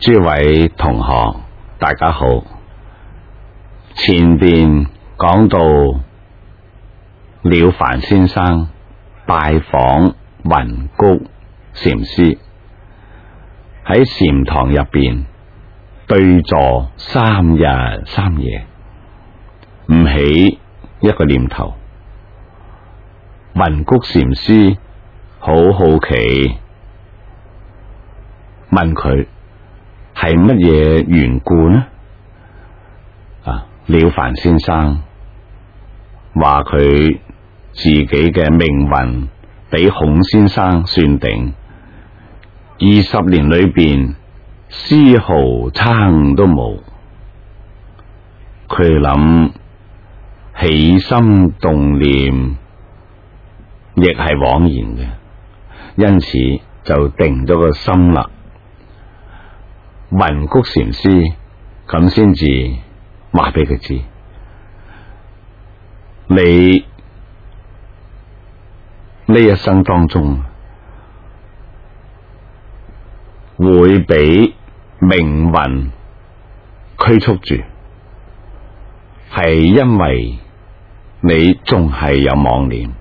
諸位同學，大家好。前邊講到了凡先生拜訪雲谷禪師，喺禪堂入邊對坐3日3夜，唔起一個念頭。雲谷禪師好好奇，問佢係乜嘢緣故呢？了凡先生話佢自己嘅命運俾孔先生算定，20年裏邊絲毫撐都冇。佢諗起心動念亦係枉然嘅，因此就定咗個心啦。雲谷禪師咁先至話俾佢知，你呢一生當中會俾命運拘束住，係因為你仲係有妄念，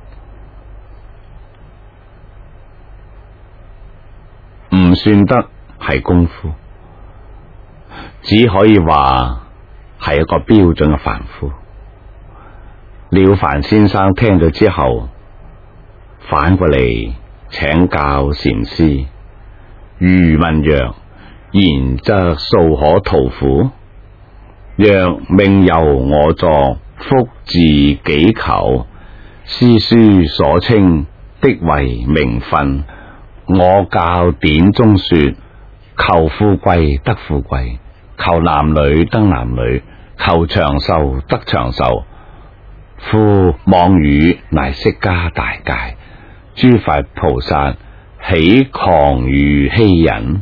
唔算得係功夫，只可以話係一個標準嘅凡夫。了凡先生聽咗之後，反過嚟請教禪師：如問曰，然則素可圖乎？若命由我作，復自己求。詩書所稱的為名分，我教典中說：求富貴得富貴，求男女得男女，求長壽得長壽。夫妄語乃釋迦大戒，諸佛菩薩豈誑喻欺人？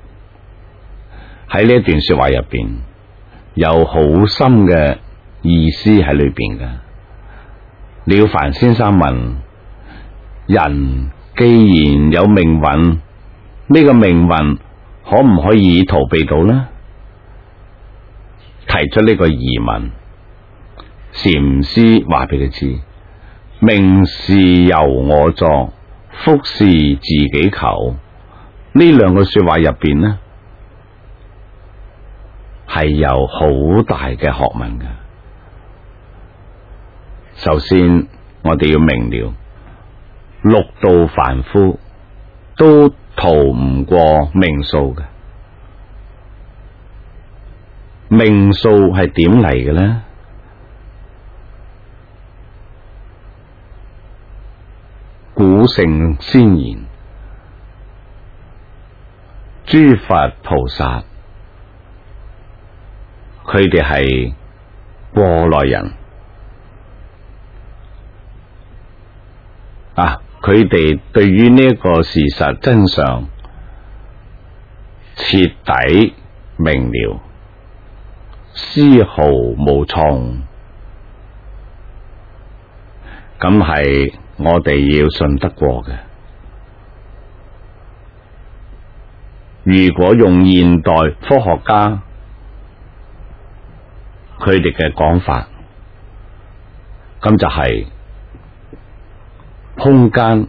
喺呢一段說話入邊有好深嘅意思喺裏邊嘅。了凡先生問：人既然有命運，呢個命運可唔可以逃避到呢？提出呢個疑問，禪師話俾佢知：命是由我作，福是自己求。呢兩個說話入邊呢，係有好大嘅學問嘅。首先，我哋要明了，六道凡夫都逃唔過命數嘅。命數係點嚟嘅呢？古聖先言，諸佛菩薩佢哋係過來人佢哋對於呢一個事實真相徹底明了，絲毫無錯。咁係我哋要信得過嘅。如果用現代科學家佢哋嘅講法，咁就係空間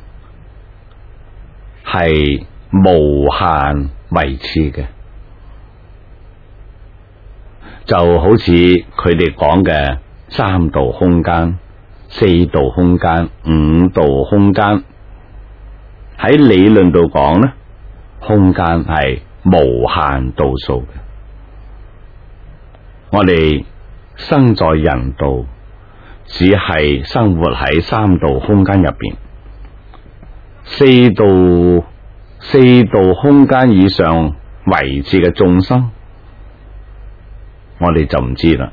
係無限維持嘅，就好似佢哋講嘅3度空間、4度空間、5度空間。喺理論度講呢，空間係無限度數嘅。我哋生在人道，只係生活喺3度空間入邊。4度空間以上維持嘅眾生，我哋就唔知啦。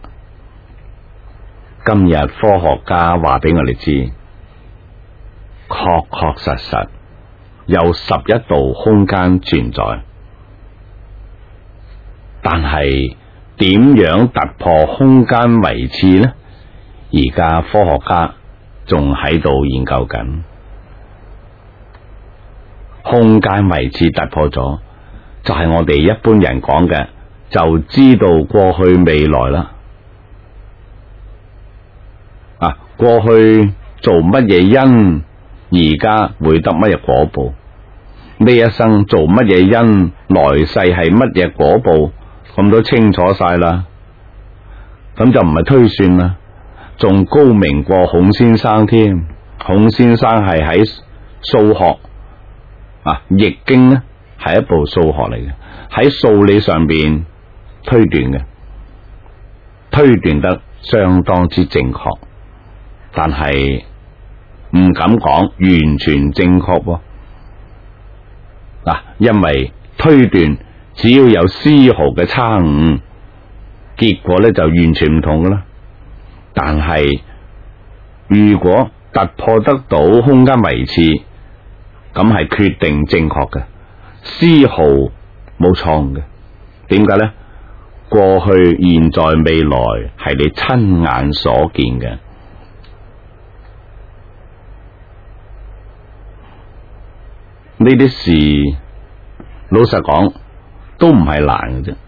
今日科學家話俾我哋知，確確實實有11度空間存在，但係點樣突破空間維持呢？而家科學家仲喺度研究緊。空間維持突破咗， 就係我哋一般人講嘅，就知道過去未來啦。過去做乜嘢因，而家會得乜嘢果報？呢一生做乜嘢因，來世係乜嘢果報？咁都清楚晒啦，咁就唔係推算啦，仲高明過孔先生添。孔先生係喺數學易經呢係一部數學嚟嘅，喺數理上邊推斷嘅，推斷得相當之正確，但係唔敢講完全正確喎。因為推斷只要有絲毫嘅差誤，結果咧就完全唔同噶啦。但係如果突破得到空間維持，咁係決定正確嘅，絲毫冇錯誤嘅。點解呢？過去、現在、未來係你親眼所見嘅。呢啲事老實講都唔係難嘅啫。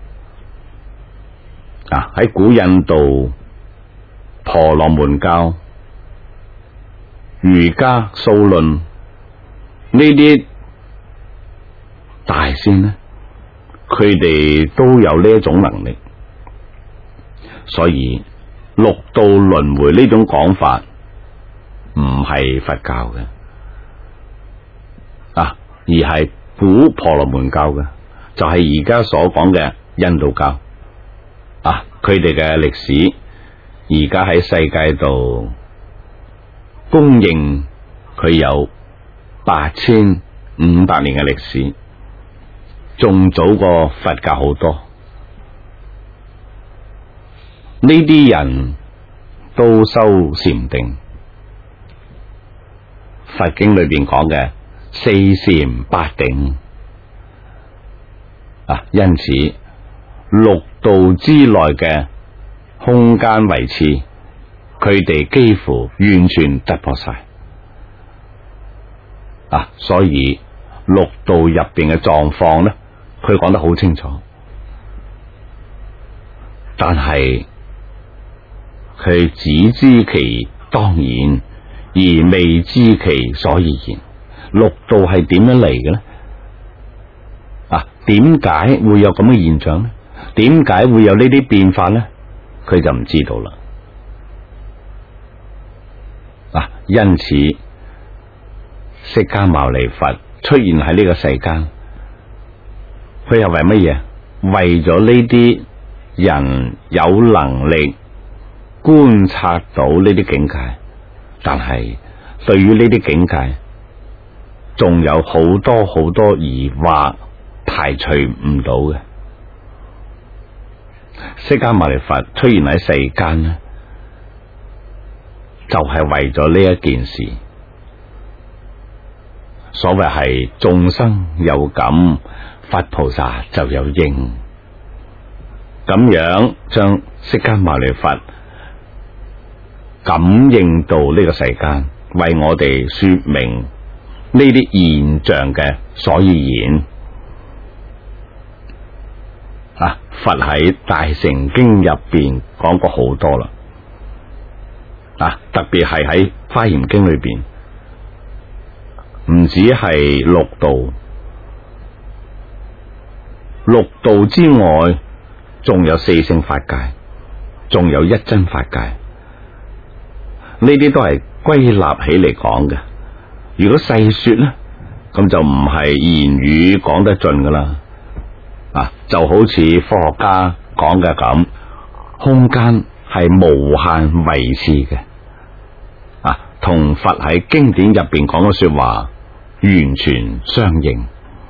喺古印度婆羅門教、瑜伽、數論呢啲大仙呢，佢哋都有呢一種能力，所以六道輪迴呢種講法唔係佛教嘅，而係古婆羅門教嘅，就係而家所講嘅印度教。佢哋嘅歷史而家喺世界度公認佢有8500年嘅歷史，仲早過佛教好多。呢啲人都修禪定，佛經裏邊講嘅四禪八定。因此六道之內嘅空間維持，佢哋幾乎完全突破晒。所以六道入邊嘅狀況呢，佢講得好清楚，但係佢只知其當然，而未知其所以然。六道係點樣嚟嘅呢？點解會有咁嘅現象呢？點解會有呢啲變化呢？佢就唔知道啦。因此釋迦牟尼佛出現喺呢個世間，佢係為乜嘢？為咗呢啲人有能力觀察到呢啲境界，但係對於呢啲境界仲有好多好多疑惑排除唔到嘅。釋迦牟尼佛出現喺世間呢，就係為咗呢一件事。所謂係眾生有感，佛菩薩就有應，咁樣將釋迦牟尼佛感應到呢個世間，為我哋說明呢啲現象嘅所以然。佛喺大乘經入邊講過好多啦，特別係喺華嚴經裏邊，唔止係六道，六道之外，仲有四聖法界，仲有一真法界，呢啲都係歸納起嚟講嘅。如果細說呢，咁就唔係言語講得盡噶啦。就好似科學家講嘅咁，空間係無限維持嘅，同佛喺經典入邊講嘅說話完全相應。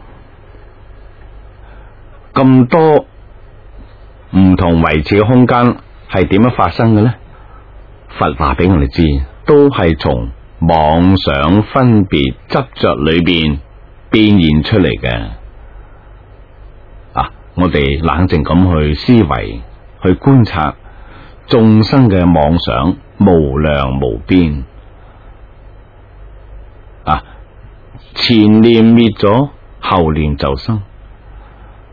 咁多唔同維持嘅空間係點樣發生嘅呢？佛話俾我哋知，都係從妄想分別執着裏邊變現出嚟嘅。我哋冷靜咁去思維，去觀察眾生嘅妄想無量無邊。前念滅咗，後念就生。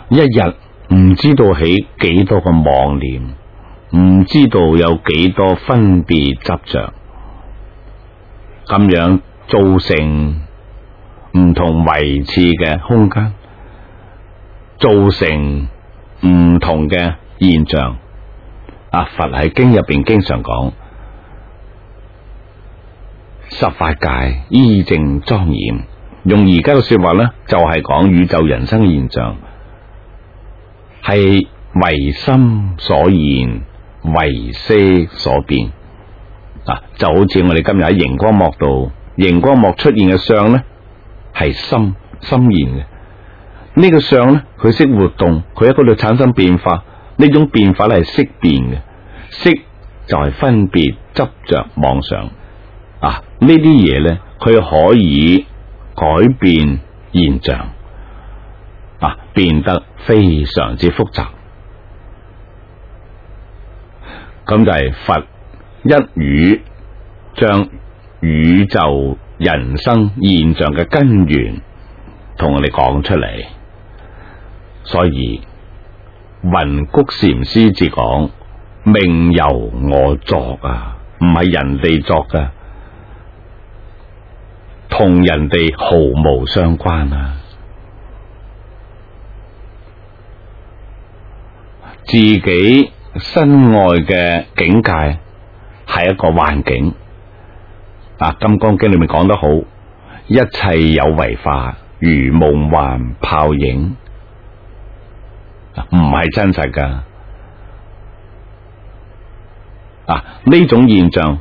一日唔知道起幾多個妄念，唔知道有幾多分別執着，咁樣造成唔同位置嘅空間，造成唔同嘅現象。佛喺經入邊經常講，十法界依正莊嚴，用而家嘅說話呢，就係講宇宙人生嘅現象係唯心所現，唯識所變。就好似我哋今日喺熒光幕度，熒光幕出現嘅相呢，係心現嘅。呢個相呢，佢識活動，佢喺嗰度產生變化，呢種變化咧係識變嘅，識就係分別執着妄想。呢啲嘢呢，佢可以改變現象，變得非常之複雜。咁就係佛一語將宇宙人生現象嘅根源同我哋講出嚟。所以雲谷禪師至講，命由我作唔係人哋作噶，同人哋毫無相關自己身外嘅境界係一個幻境。金剛經裏面講得好，一切有為法，如夢幻泡影，唔係真實噶。呢種現象，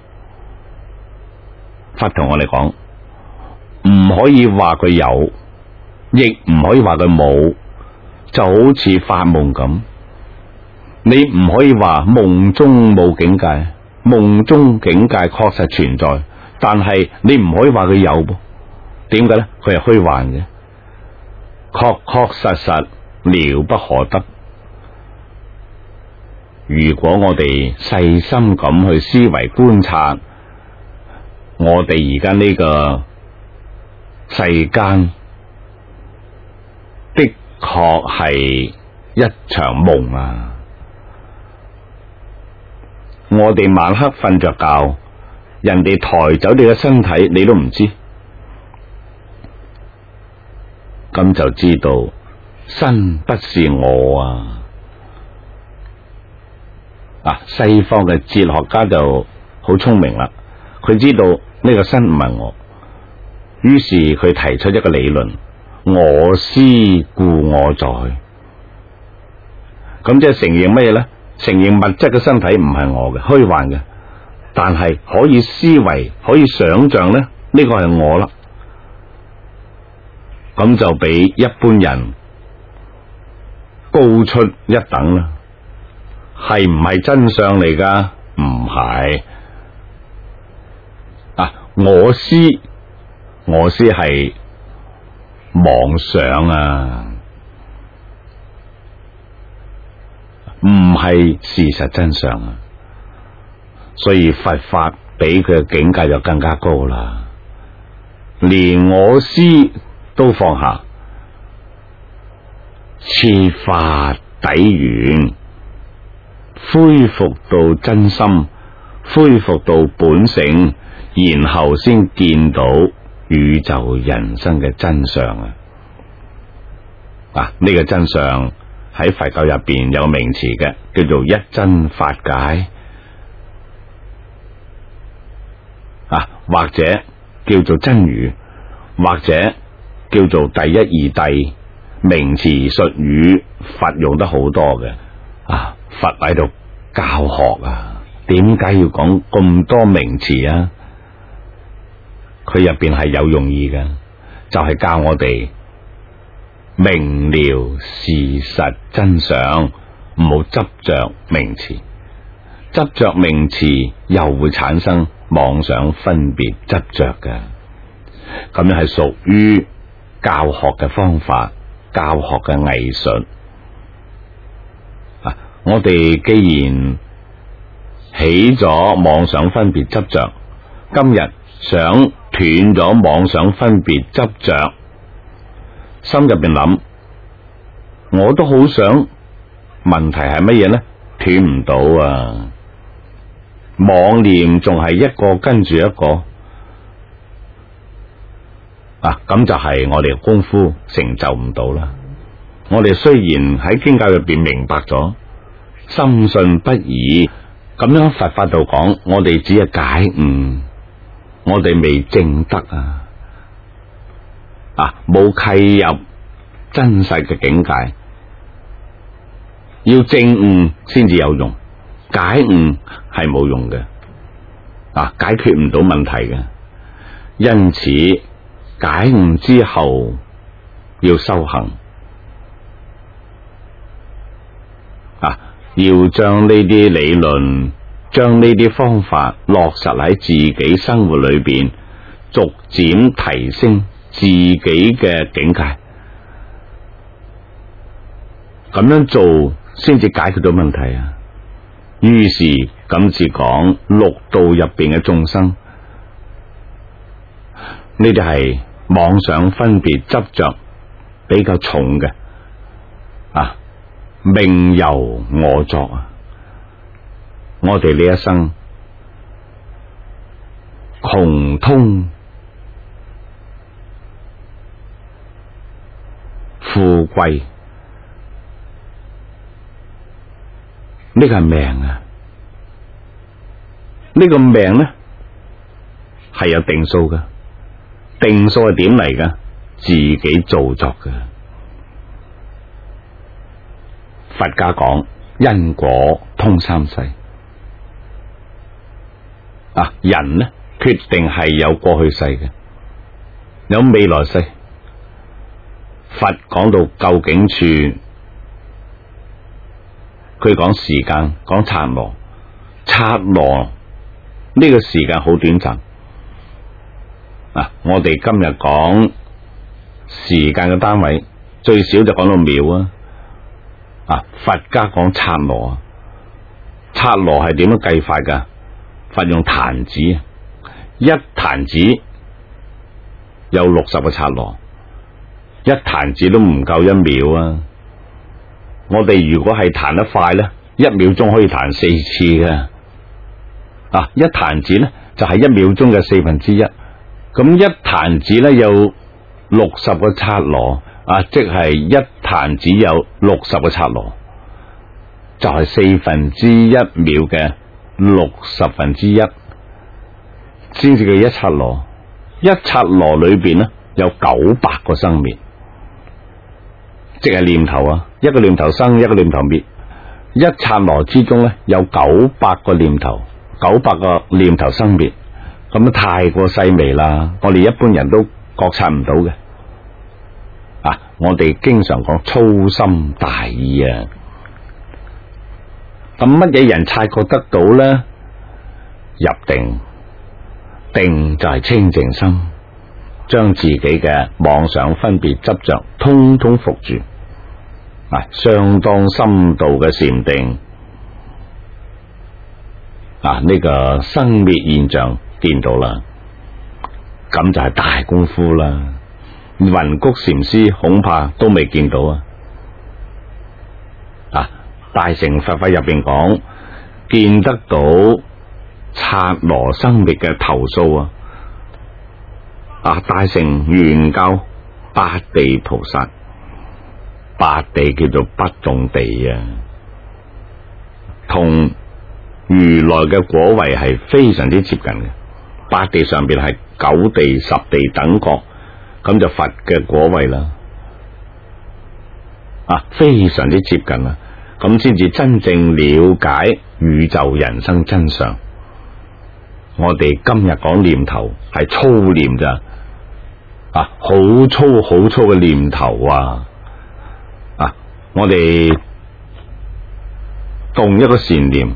佛同我哋講，唔可以話佢有，亦唔可以話佢冇，就好似發夢咁。你唔可以話夢中冇境界，夢中境界確實存在，但係你唔可以話佢有噃。點解呢？佢係虛幻嘅，確確實實了不可得。如果我哋細心咁去思維觀察，我哋而家呢個世間的確係一場夢我哋晚黑瞓着覺，人哋抬走你嘅身體，你都唔知，咁就知道身不是我西方嘅哲學家就好聰明啦，佢知道呢個身唔係我，於是佢提出一個理論：我思故我在。咁即係承認乜嘢呢？承認物質嘅身體唔係我嘅，虛幻嘅，但係可以思維，可以想象呢，呢個係我啦。咁就比一般人高出一等啦。係唔係真相嚟噶？唔係。我思係妄想唔係事實真相所以佛法比佢嘅境界就更加高啦，連我思都放下，設法抵緣，恢復到真心，恢復到本性，然後先見到宇宙人生嘅真相呢個真相喺佛教入邊有個名詞嘅，叫做一真法解或者叫做真如，或者叫做第一義諦，名詞術語佛用得好多嘅佛喺度教學點解要講咁多名詞佢入邊係有用意嘅，就係教我哋明了事實真相，唔好執着名詞，執着名詞又會產生妄想分別執着嘅，咁樣係屬於教學嘅方法，教學嘅藝術我哋既然起咗妄想分別執着，今日想斷咗妄想分別執着，心入邊諗我都好想，問題係乜嘢呢？斷唔到啊！妄念仲係一個跟住一個啊，咁就係我哋功夫成就唔到啦。我哋雖然喺經教入邊明白咗，深信不疑，咁樣佛法度講，我哋只係解悟，我哋未證得啊，冇契入真實嘅境界，要證悟先至有用，解悟係冇用嘅，啊，解決唔到問題嘅。因此解悟之後要修行，啊，要將呢啲理論，將呢啲方法落實喺自己生活裏邊，逐漸提升自己嘅境界，咁樣做先至解決到問題啊。於是咁至講六道入邊嘅眾生，呢啲係妄想分別執着比較重嘅啊，命由我作啊。我哋呢一生窮通富貴，呢個係命啊！呢個命呢係有定數嘅，定數係點嚟㗎？自己造作嘅。佛家講因果通三世啊，人呢決定係有過去世嘅，有未來世。佛講到究竟處，佢講時間，講剎那，剎那呢個時間好短暫啊！我哋今日講時間嘅單位，最少就講到秒啊！佛家講剎那，剎那係點樣計法噶？佛用彈指，一彈指有60個剎那。一彈指都唔夠1秒啊！我哋如果係彈得快呢，1秒鐘可以彈4次嘅啊！一彈指呢就係1秒鐘嘅1/4，咁一彈指呢有60個剎那啊，即係一彈指有60個剎那，就係1/4秒嘅1/60，先至叫一剎那。一剎那裏邊呢有900個生滅。即係念頭啊，一個念頭生，一個念頭滅。一剎那之中咧，有900個念頭，900個念頭生滅，咁太過細微啦，我哋一般人都覺察唔到嘅。啊，我哋經常講粗心大意啊，咁乜嘢人察覺得到咧？入定，定就係清淨心。將自己嘅妄想分別執着通通伏住，啊，相當深度嘅禪定，啊，呢個生滅現象見到啦，咁就係大功夫啦。雲谷禪師恐怕都未見到啊！大乘佛法入邊講，見得到剎那生滅嘅頭數啊！啊！大乘原教八地菩薩，八地叫做不動地啊，同如來嘅果位係非常之接近嘅。八地上邊係9地、10地等覺，咁就佛嘅果位啦。啊，非常之接近啦，咁先至真正了解宇宙人生真相。我哋今日講念頭係粗念咋。啊，好粗好粗嘅念頭啊！啊，我哋動一個善念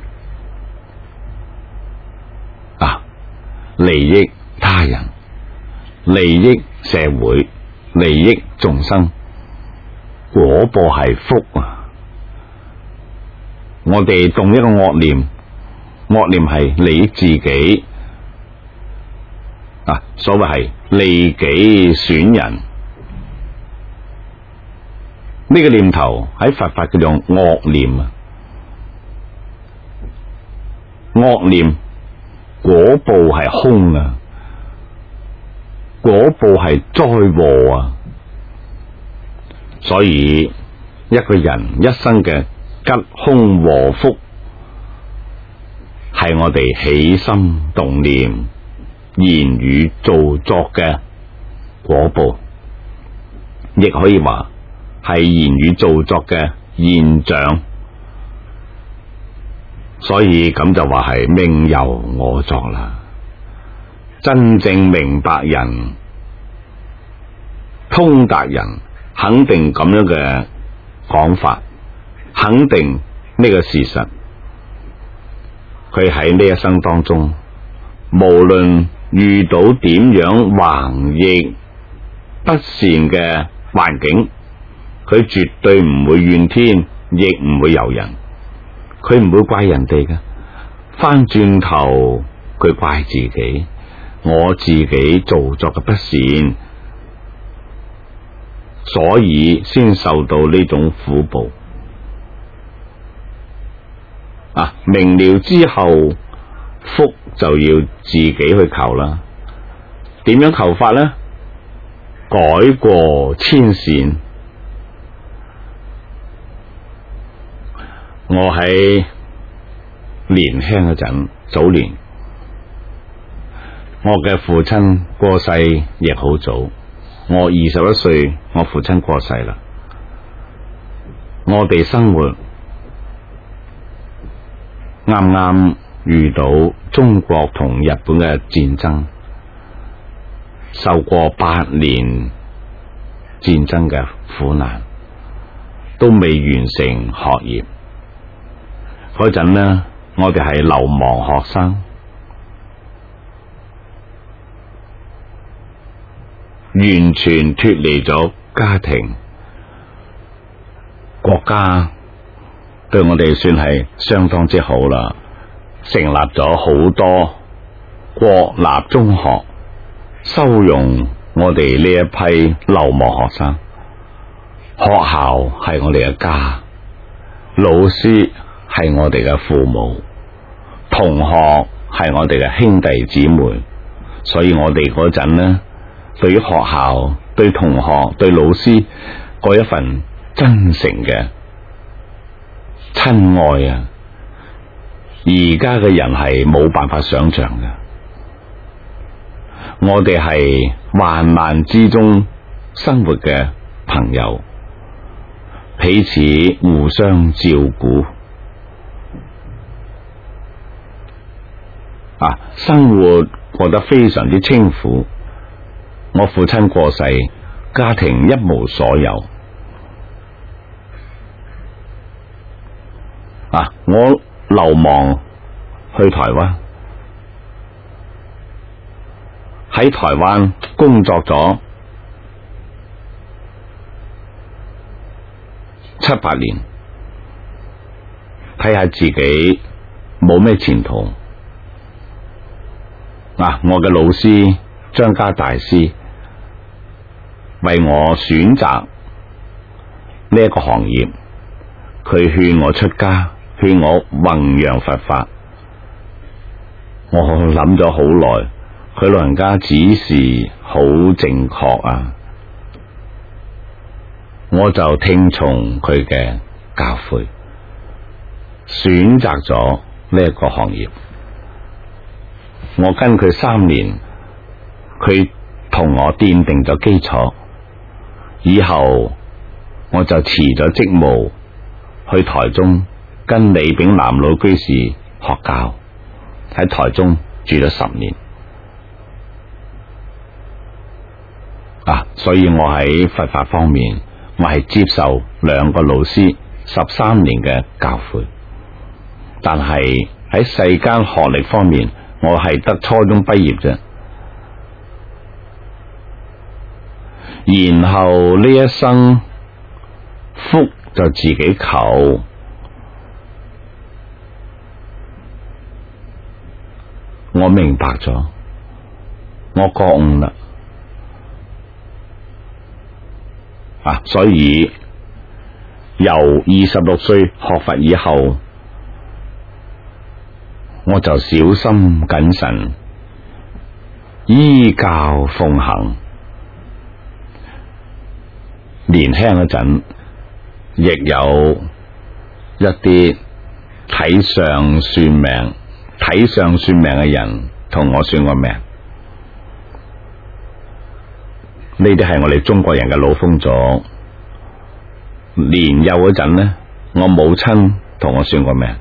啊，利益他人，利益社會，利益眾生，果報係福啊！我哋動一個惡念，惡念係利益自己。啊，所謂係利己損人， 呢個念頭喺佛法叫做惡念啊，惡念果報係空啊，果報係災禍啊，所以一個人一生嘅吉凶禍福係我哋起心動念、言語造作嘅果報，亦可以話係言語造作嘅現象，所以咁就話係命由我作啦。真正明白人、通達人肯定咁樣嘅講法，肯定呢個事實，佢喺呢一生當中，無論遇到點樣橫逆不善嘅環境，佢絕對唔會怨天，亦唔會尤人，佢唔會怪人哋嘅，翻轉頭佢怪自己，我自己做作嘅不善，所以先受到呢種苦報。明了之後，福就要自己去求啦。點樣求法呢？改過遷善。我喺年輕嗰陣，早年我嘅父親過世亦好早，我21歲，我父親過世啦。我哋生活啱啱遇到中國同日本嘅戰爭，受過8年戰爭嘅苦難，都未完成學業。嗰陣呢，我哋係流亡學生，完全脫離咗家庭，國家對我哋算係相當之好啦，成立咗好多國立中學，收容我哋呢一批流亡學生。學校係我哋嘅家，老師係我哋嘅父母，同學係我哋嘅兄弟姊妹，所以我哋嗰陣呢，對於學校、對同學、對老師嗰一份真誠嘅親愛啊，而家嘅人係冇辦法想象嘅。我哋係患難之中生活嘅朋友，彼此互相照顧。生活過得非常之清苦。我父親過世，家庭一無所有。我流亡去台灣，喺台灣工作咗7、8年，睇下自己冇咩前途。我嘅老師張家大師為我選擇呢一個行業，佢勸我出家，勸我弘揚佛法。我諗咗好耐，佢老人家指示好正確啊，我就聽從佢嘅教誨，選擇咗呢一個行業。我跟佢3年，佢同我奠定咗基礎，以後我就辭咗職務，去台中跟李炳南老居士學教，喺台中住咗10年。所以我喺佛法方面，我係接受2個老師13年嘅教誨，但係喺世間學歷方面，我係得初中畢業啫。然後呢一生福就自己求，我明白咗，我覺悟啦。所以由26歲學佛以後，我就小心謹慎，依教奉行。年輕嗰陣，亦有一啲睇相算命嘅人同我算過命。呢啲係我哋中國人嘅老風俗。年幼嗰陣呢，我母親同我算過命。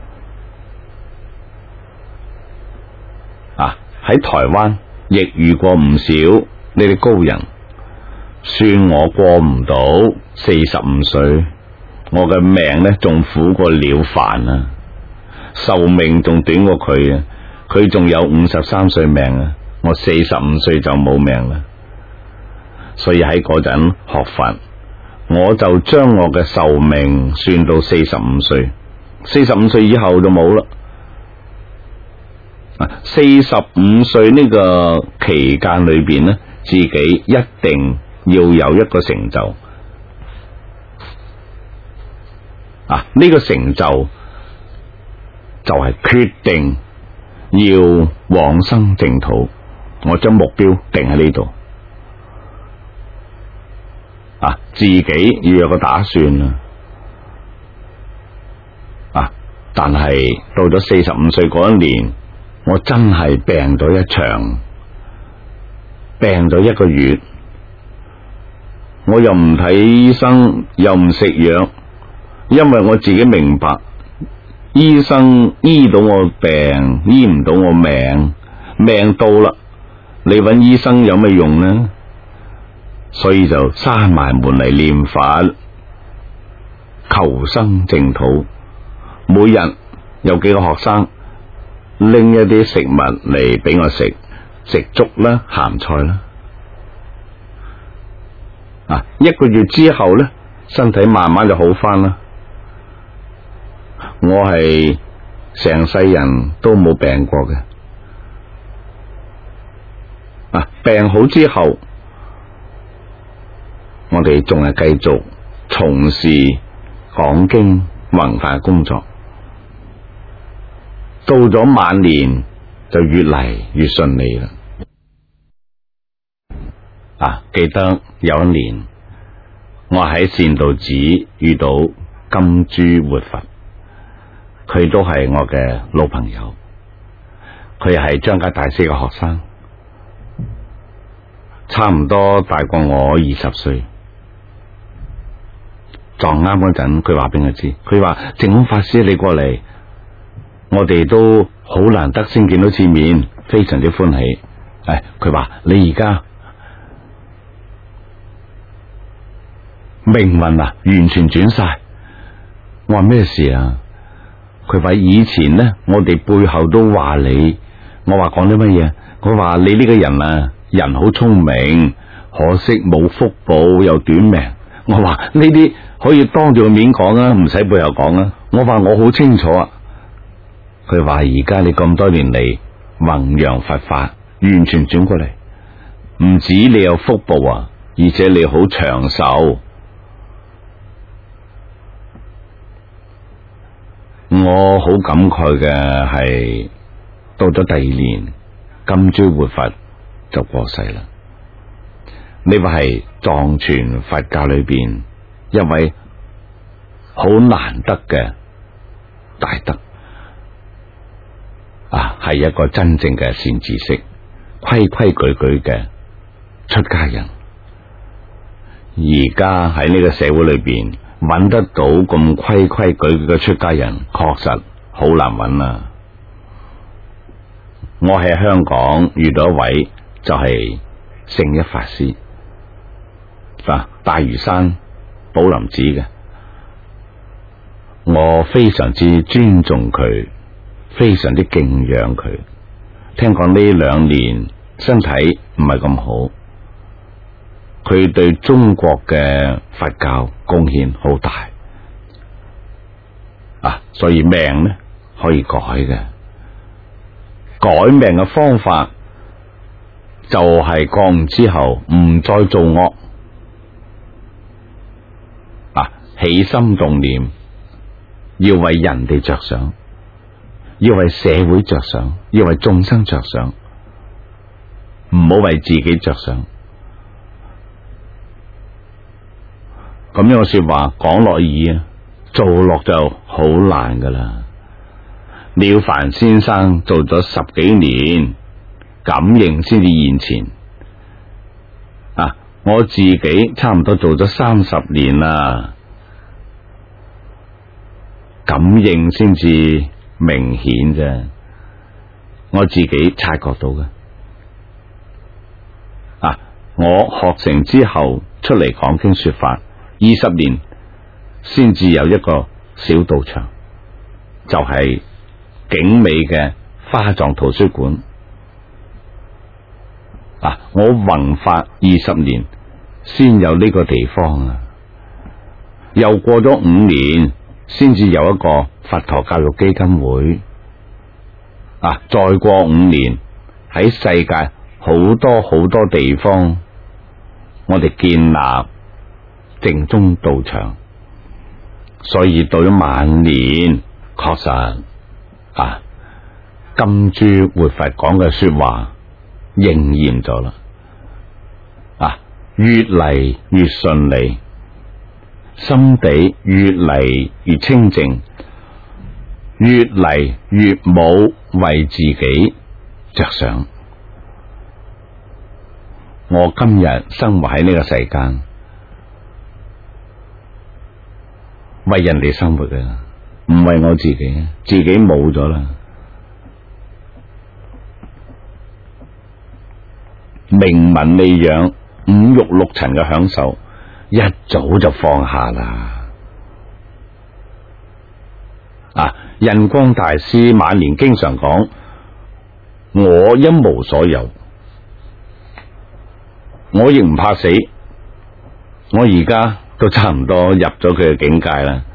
喺台灣亦遇過唔少呢啲高人，算我過唔到45歲，我嘅命呢仲苦過了凡啊，壽命仲短過佢啊，佢仲有53歲命啊，我45歲就冇命啦。所以喺嗰陣學佛，我就將我嘅壽命算到45歲，45歲以後就冇啦。45歲呢個期間裏邊呢，自己一定要有一個成就。呢個成就就係決定要往生淨土。我將目標定喺呢度。自己要有個打算但係到咗45歲嗰一年，我真係病咗一場，病咗1個月，我又唔睇醫生，又唔食藥，因為我自己明白，醫生醫到我病，醫唔到我命，命到啦，你揾醫生有咩用呢？所以就閂埋門嚟念佛，求生淨土。每日有幾個學生拎一啲食物嚟俾我食，食粥啦，鹹菜啦。1個月之後呢，身體慢慢就好返啦。我係成世人都冇病過嘅。病好之後，我哋仲係繼續從事講經弘法工作。到咗晚年就越嚟越順利啦。記得有一年，我喺善導寺遇到金珠活佛，佢都係我嘅老朋友，佢係張家大師嘅學生，差唔多大過我20歲。撞啱嗰陣，佢話俾我知，佢話淨空法師你過嚟，我哋都好難得先見到次面，非常之歡喜。佢話你而家命運完全轉晒。我話咩事啊？佢話以前呢，我哋背後都話你。我話講啲乜嘢？我話你呢個人人好聰明，可惜冇福報又短命。我話呢啲可以當住個面講啊，唔使背後講啊。我話我好清楚啊。佢話而家你咁多年嚟弘揚佛法，完全轉過嚟，唔止你有福報而且你好長壽。我好感慨嘅係，到咗第2年，金珠活佛就過世啦。呢位係藏傳佛教裏邊一位好難得嘅大德，係一個真正嘅善知識，規規矩矩嘅出家人。而家喺呢個社會裏邊揾得到咁規規矩矩嘅出家人，確實好難揾啦。我喺香港遇到一位就係聖一法師，大嶼山寶林寺嘅，我非常之尊重佢，非常之敬仰佢。聽講呢2年身體唔係咁好，佢對中國嘅佛教貢獻好大所以命呢可以改嘅。改命嘅方法就係覺悟之後唔再做惡， 起心動念，要為人哋着想，要為社會着想，要為眾生着想，唔好為自己着想。咁樣嘅說話講落易啊，做落就好難噶啦。了凡先生做咗10幾年，感應先至現前。我自己差唔多做咗30年啦，感應先至明顯啫。我自己察覺到嘅。我學成之後出嚟講經說法20年，先至有一個小道場，就係景美嘅花藏圖書館。我弘法20年，先有呢個地方啊！又過咗5年，先至有一個佛陀教育基金會。再過5年，喺世界好多地方，我哋建立正宗道場。所以到咗晚年，確實金珠活佛講嘅說話應驗咗啦。越嚟越順利，心地越嚟越清淨，越嚟越冇為自己着想。我今日生活喺呢個世間，為人哋生活嘅，唔為我自己，自己冇咗啦。名聞利養5欲6塵嘅享受，一早就放下啦。印光大師晚年經常講：我一無所有，我亦唔怕死。我而家都差唔多入咗佢嘅境界啦。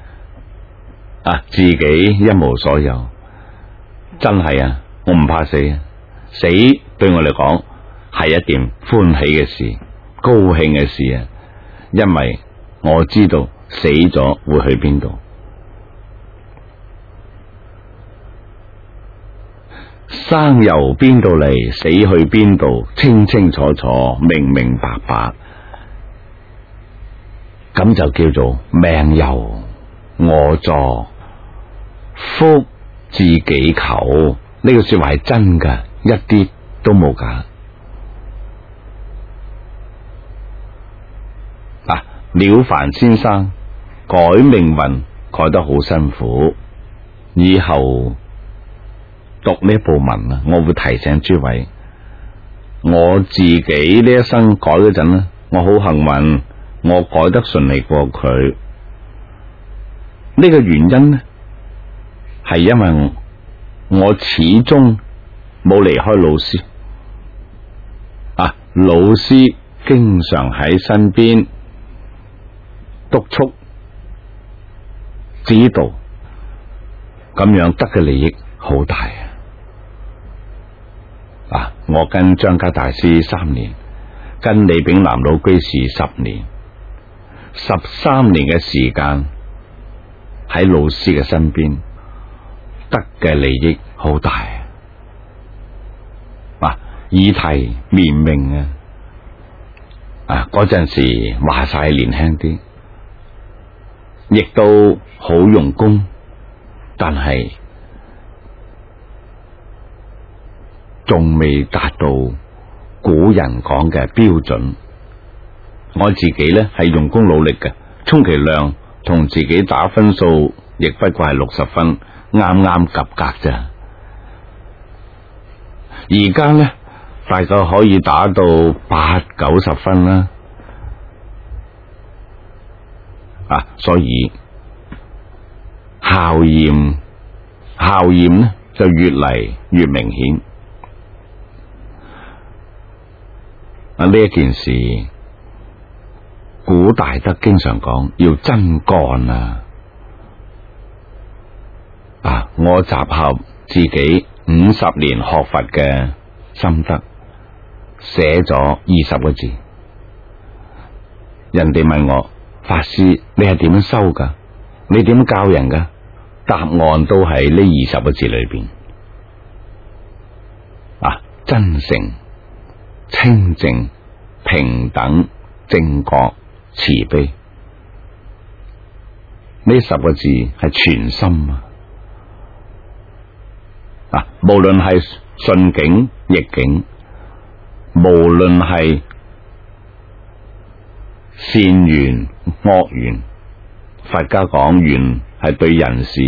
自己一無所有，真係我唔怕死。死對我嚟講係一件歡喜嘅事，高興嘅事。因為我知道死咗會去邊度，生由邊度嚟，死去邊度，清清楚楚，明明白白，咁就叫做命由我作，福自己求。呢個說話係真噶，一啲都冇假。了凡先生改命運改得好辛苦，以後讀呢部文我會提醒諸位，我自己呢一生改嗰陣咧，我好幸運，我改得順利過佢。呢個原因咧，係因為我始終冇離開老師，老師經常喺身邊督促指導，咁樣得嘅利益好大。我跟張家大師3年，跟李炳南老居士10年，13年嘅時間喺老師嘅身邊，得嘅利益好大。議題綿明嗰陣時話晒年輕啲，亦都好用功，但係仲未達到古人講嘅標準。我自己呢係用功努力嘅，充其量同自己打分數，亦不過係60分，啱啱及格咋。而家呢，大概可以打到80-90分啦。所以效驗呢就越嚟越明顯。呢一件事，古大德經常講要真幹我集合自己50年學佛嘅心得，寫咗20個字。人哋問我，法師， 你係點樣修噶？你點樣教人噶？答案都喺呢20個字裏邊。真誠、清淨、平等、正覺、慈悲，呢10個字係全心無論係順境逆境，無論係善緣惡緣，佛家講緣係對人事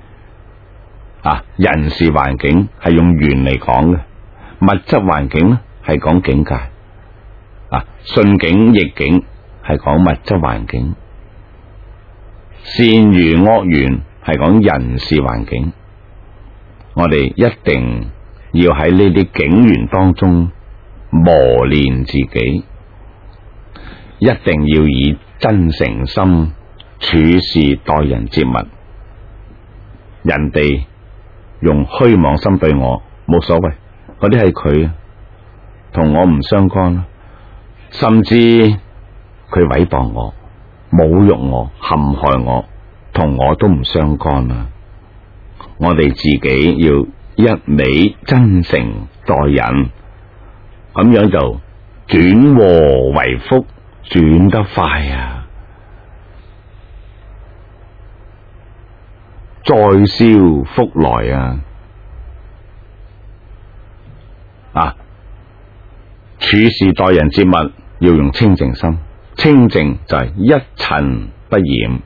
人事環境係用緣嚟講嘅，物質環境咧係講境界順境逆境係講物質環境，善緣惡緣係講人事環境。我哋一定要喺呢啲境緣當中磨練自己，一定要以真誠心處事待人接物。人哋用虛妄心對我冇所謂，嗰啲係佢，同我唔相干。甚至佢誹謗我、侮辱我、陷害我，同我都唔相干啦。我哋自己要一味真誠待人，咁樣就轉禍為福，轉得快啊！再消福來處事待人接物要用清淨心，清淨就係一塵不染。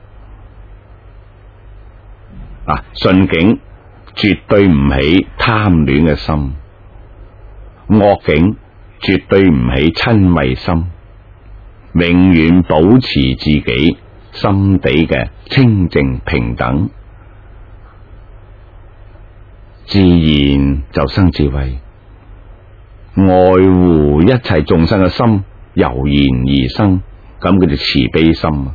順境絕對唔起貪戀嘅心，惡境絕對唔起瞋恚心，永遠保持自己心底嘅清淨平等，自然就生智慧。愛護一切眾生嘅心油然而生，咁叫做慈悲心。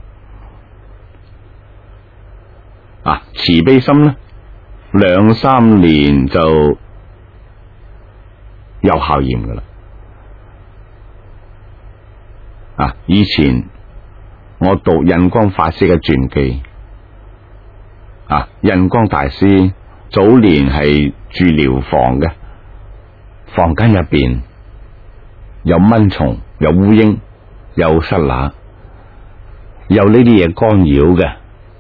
慈悲心呢，2-3年就有效驗噶啦。以前我讀印光法師嘅傳記，印光大師早年係住寮房嘅，房間入邊有蚊蟲、有烏蠅、有虱乸，有呢啲嘢干擾嘅。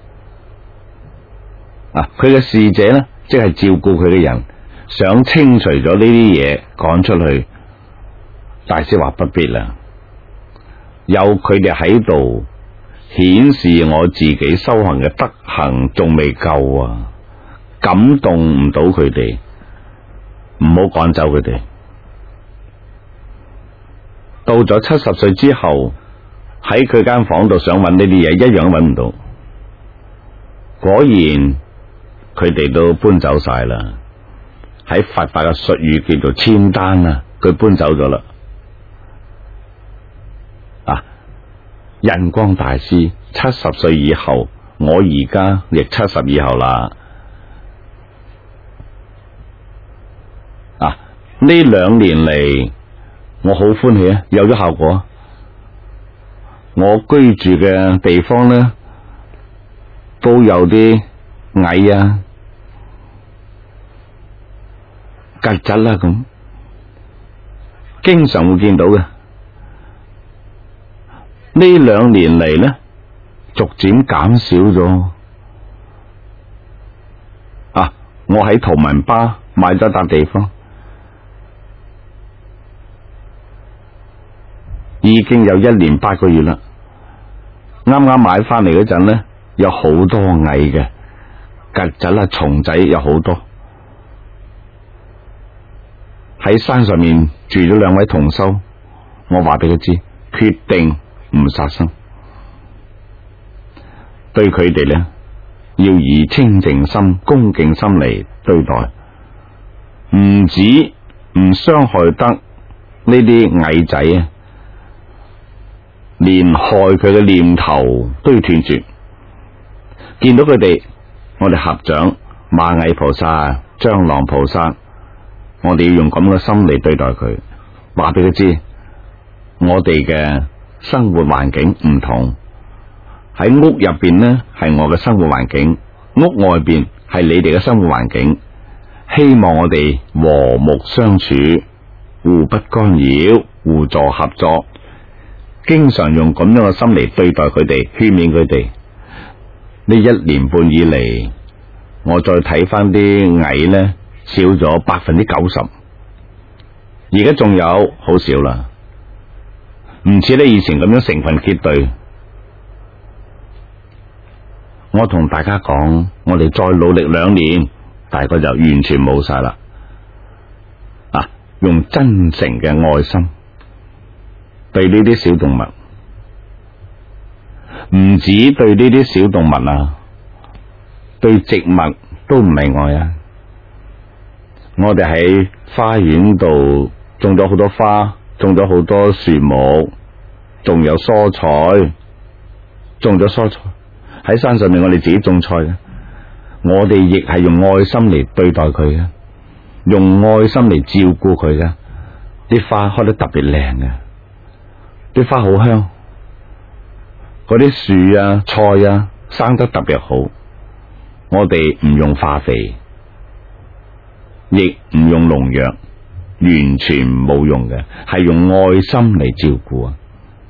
佢嘅侍者呢，即係照顧佢嘅人，想清除咗呢啲嘢趕出去，大師話不必啦，有佢哋喺度顯示我自己修行嘅德行仲未夠感動唔到佢哋，唔好趕走佢哋。到咗70歲之後，喺佢間房度想揾呢啲嘢，一樣揾唔到。果然佢哋都搬走晒啦。喺佛法嘅術語叫做簽單佢搬走咗啦。印光大師70歲以後，我而家亦70以後啦。呢2年嚟，我好歡喜有咗效果。我居住嘅地方呢，都有啲蟻曱甴啦咁，經常會見到嘅。呢2年嚟呢，逐漸減少咗。我喺圖文巴買咗笪地方，已經有1年8個月啦。啱啱買翻嚟嗰陣呢，有好多蟻嘅曱甴蟲仔有好多。喺山上面住咗2位同修，我話俾佢知，決定唔殺生，對佢哋呢，要以清淨心、恭敬心嚟對待，唔止唔傷害得呢啲蟻仔連害佢嘅念頭都要斷絕。見到佢哋，我哋合掌螞蟻菩薩、蟑螂菩薩，我哋要用咁嘅心嚟對待佢，話俾佢知，我哋嘅生活環境唔同， 喺屋入邊呢係我嘅生活環境，屋外邊係你哋嘅生活環境。希望我哋和睦相處，互不干擾，互助合作，經常用咁樣嘅心嚟對待佢哋，勸勉佢哋。呢1年半以嚟，我再睇翻啲蟻呢，少咗90%，而家仲有好少啦，唔似你以前咁樣成群結隊。我同大家講，我哋再努力2年，大概就完全冇晒啦。用真誠嘅愛心對呢啲小動物，唔止對呢啲小動物啊，對植物都唔係愛啊！我哋喺花園度種咗好多花，種咗好多樹木，仲有蔬菜，種咗蔬菜喺山上面，我哋自己種菜嘅，我哋亦係用愛心嚟對待佢嘅，用愛心嚟照顧佢嘅。啲花開得特別靚嘅，啲花好香，嗰啲樹啊菜啊生得特別好。我哋唔用化肥，亦唔用農藥，完全冇用嘅，係用愛心嚟照顧啊！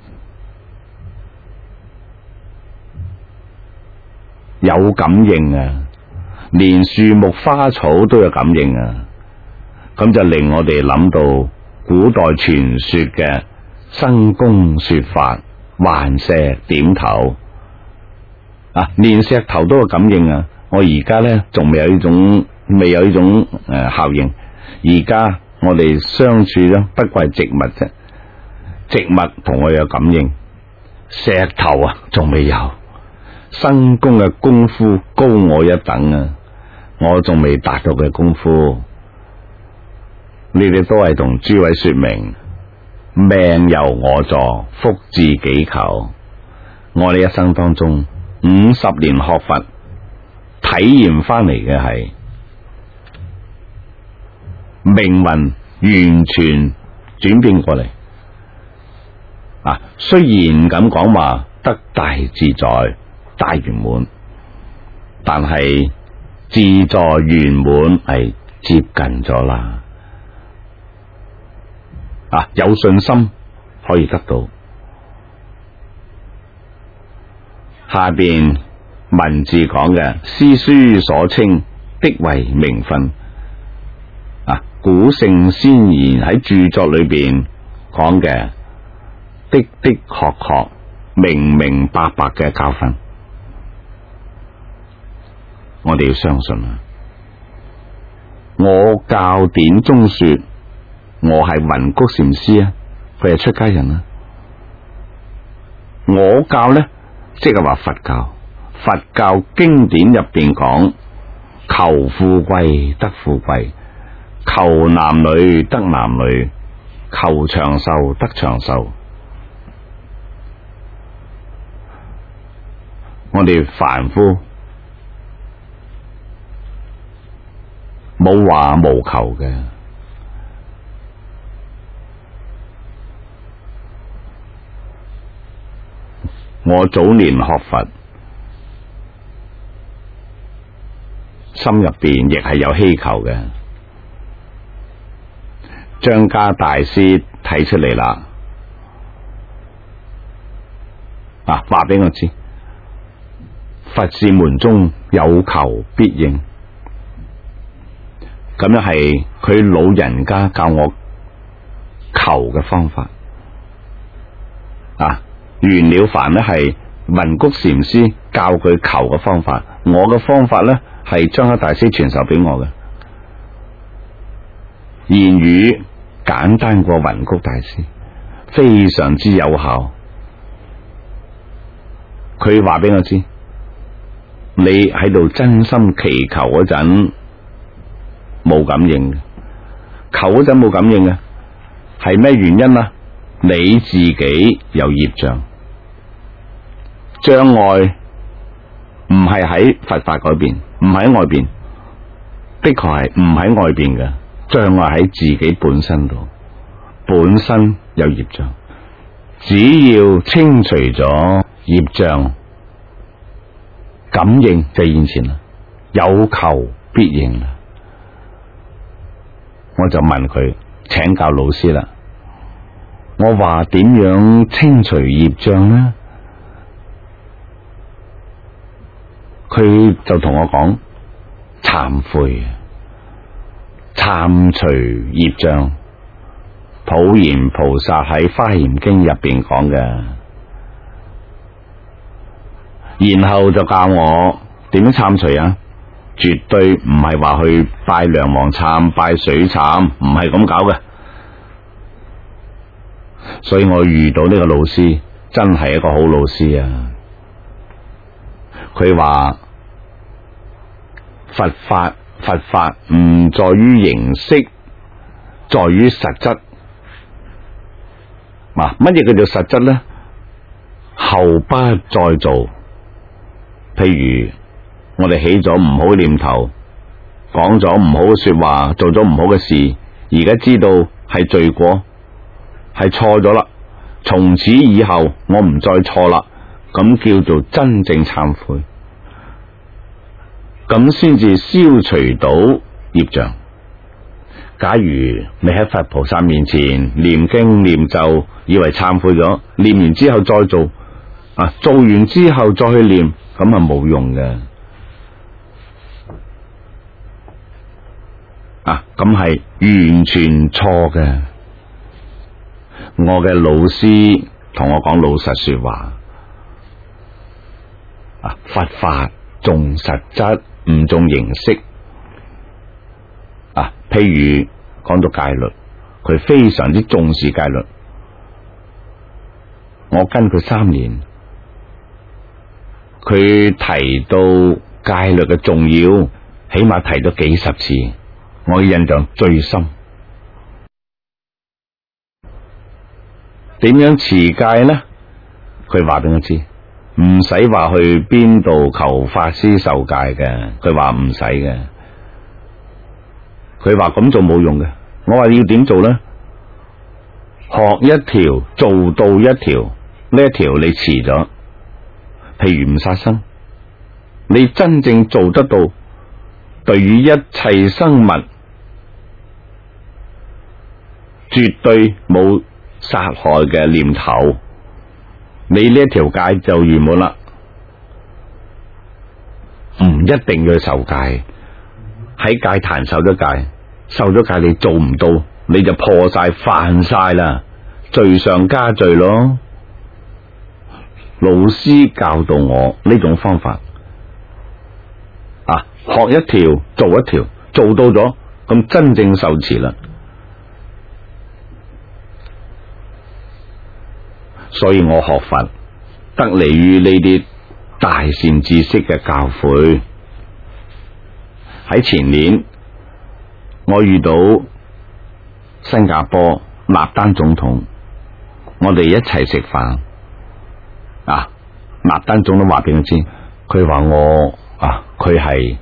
有感應啊，連樹木花草都有感應啊！咁就令我哋諗到古代傳說嘅生公說法，頑石點頭啊，連石頭都有感應啊！我而家咧仲未有呢種效應。而家我哋相處咧，不過係植物啫，植物同我有感應，石頭啊仲未有。生公嘅功夫高我一等啊，我仲未達到嘅功夫。你哋都係同諸位說明，命由我助，福自己求。我哋一生當中50年學佛，體驗翻嚟嘅係命運完全轉變過嚟。雖然咁講話得大自在大圓滿，但係自在圓滿係接近咗啦。有信心可以得到。下邊文字講嘅詩書所稱的為名分。古聖先賢喺著作裏邊講嘅的確確明明白白嘅教訓，我哋要相信啊！我教典中說，我係雲谷禪師啊，佢係出家人啊。我教呢，即係話佛教。佛教經典入邊講，求富貴得富貴，求男女得男女，求長壽得長壽。我哋凡夫冇話無求嘅。我早年學佛，心入邊亦係有希求嘅。張家大師睇出嚟啦，話俾我知，佛事門中有求必應。咁樣係佢老人家教我求嘅方法。袁了凡呢係雲谷禪師教佢求嘅方法，我嘅方法呢係張家大師傳授俾我嘅。言語簡單過雲谷大師，非常之有效。佢話俾我知，你喺度真心祈求嗰陣冇感應嘅，求嗰陣冇感應嘅，係咩原因啊？你自己有業障，障礙唔係喺佛法嗰邊，唔喺外邊，的確係唔喺外邊嘅，障礙喺自己本身度，本身有業障，只要清除咗業障， 感應就現前啦，有求必應啦。我就問佢請教老師啦，我話點樣清除業障呢？佢就同我講懺悔，懺除業障，普賢菩薩喺《華嚴經》入邊講嘅。然後就教我點樣懺除啊，絕對唔係話去拜梁王懺、拜水懺，唔係咁搞嘅。所以我遇到呢個老師真係一個好老師啊。佢話佛法唔在於形式，在於實質。乜嘢叫做實質呢？後不再做。譬如我哋起咗唔好嘅念頭，講咗唔好嘅說話，做咗唔好嘅事，而家知道係罪過，係錯咗啦。從此以後我唔再錯啦，咁叫做真正懺悔，咁先至消除到業障。假如你喺佛菩薩面前念經念咒，以為懺悔咗，念完之後再做，做完之後再去念，咁係冇用嘅。咁係完全錯嘅。我嘅老師同我講老實說話，佛法重實質，唔重形式。譬如講到戒律，佢非常之重視戒律。我跟佢3年，佢提到戒律嘅重要，起碼提咗幾10次，我嘅印象最深。點樣持戒呢？佢話俾我知，唔使話去邊度求法師受戒嘅，佢話唔使嘅。佢話咁做冇用嘅。我話要點做呢？學一條做到一條，呢一條你遲咗。譬如唔殺生，你真正做得到，對於一切生物絕對冇殺害嘅念頭，你呢一條戒就圓滿啦。唔一定要受戒，喺戒壇受咗戒，受咗戒你做唔到，你就破晒犯晒啦，罪上加罪咯。老師教導我呢種方法，學一條做一條，做到咗咁真正受持啦。所以我學佛得利於呢啲大善知識嘅教誨。喺前年我遇到新加坡納丹總統，我哋一齊食飯。納丹總統話俾我知，佢話我佢係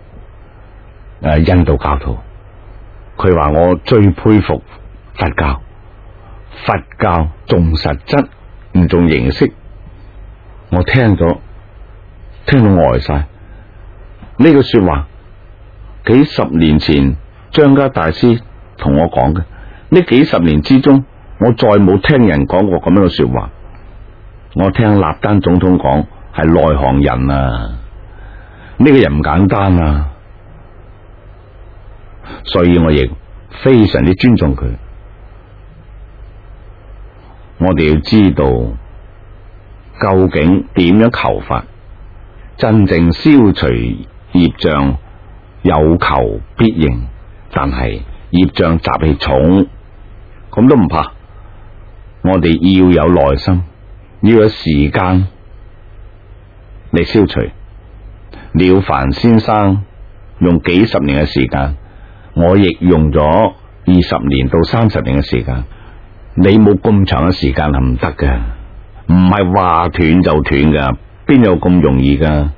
印度教徒，佢話我最佩服佛教，佛教重實質唔重形式。我聽到呆晒。呢個說話幾十年前張家大師同我講嘅，呢幾十年之中我再冇聽人講過咁樣嘅說話。我聽納丹總統講係內行人啊，呢個人唔簡單啊，所以我亦非常之尊重佢。我哋要知道究竟點樣求法，真正消除業障，有求必應。但係業障習氣重，咁都唔怕，我哋要有耐心，要有時間嚟消除。了凡先生用幾十年嘅時間，我亦用咗20年到30年嘅時間。你冇咁長嘅時間係唔得嘅，唔係話斷就斷㗎，邊有咁容易㗎？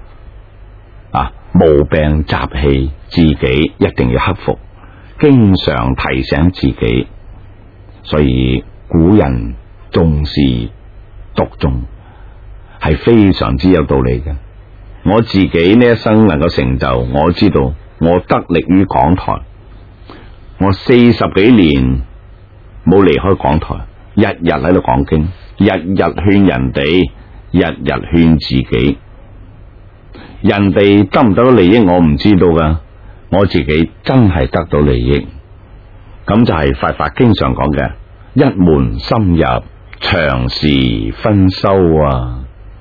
毛病習氣自己一定要克服，經常提醒自己。所以古人重視讀誦係非常之有道理嘅。 我自己呢一生能夠成就，我知道我得力於港台。我40幾年冇離開港台，日日喺度講經，日日勸人哋，日日勸自己。人哋得唔得到利益我唔知道噶，我自己真係得到利益。咁就係佛法經常講嘅一門深入，長時分修啊。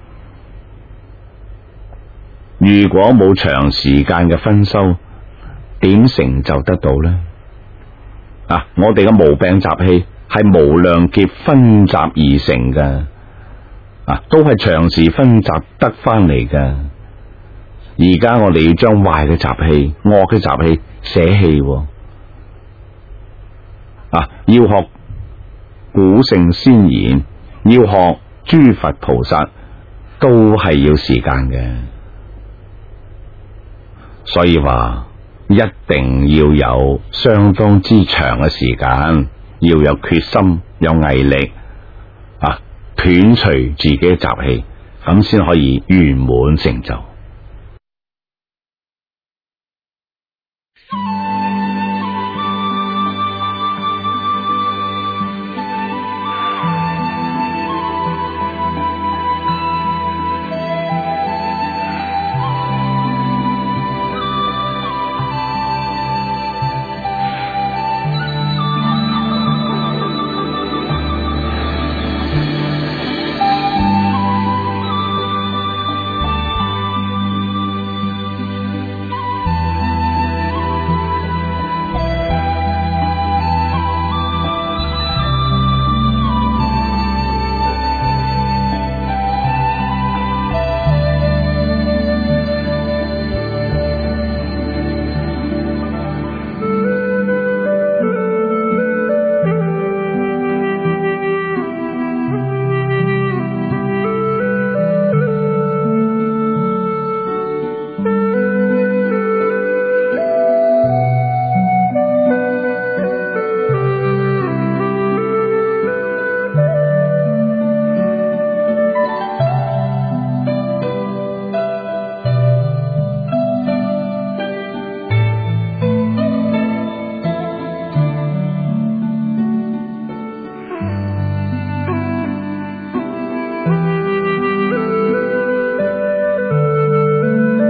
如果冇長時間嘅分修，點成就得到呢？我哋嘅無病習氣係無量劫分集而成嘅，都係長時分集得翻嚟嘅。而家我哋要將壞嘅習氣、惡嘅習氣捨棄，要學古聖先賢，要學諸佛菩薩，都係要時間嘅。所以話一定要有相當之長嘅時間，要有決心、有毅力，斷除自己嘅習氣，咁先可以圓滿成就。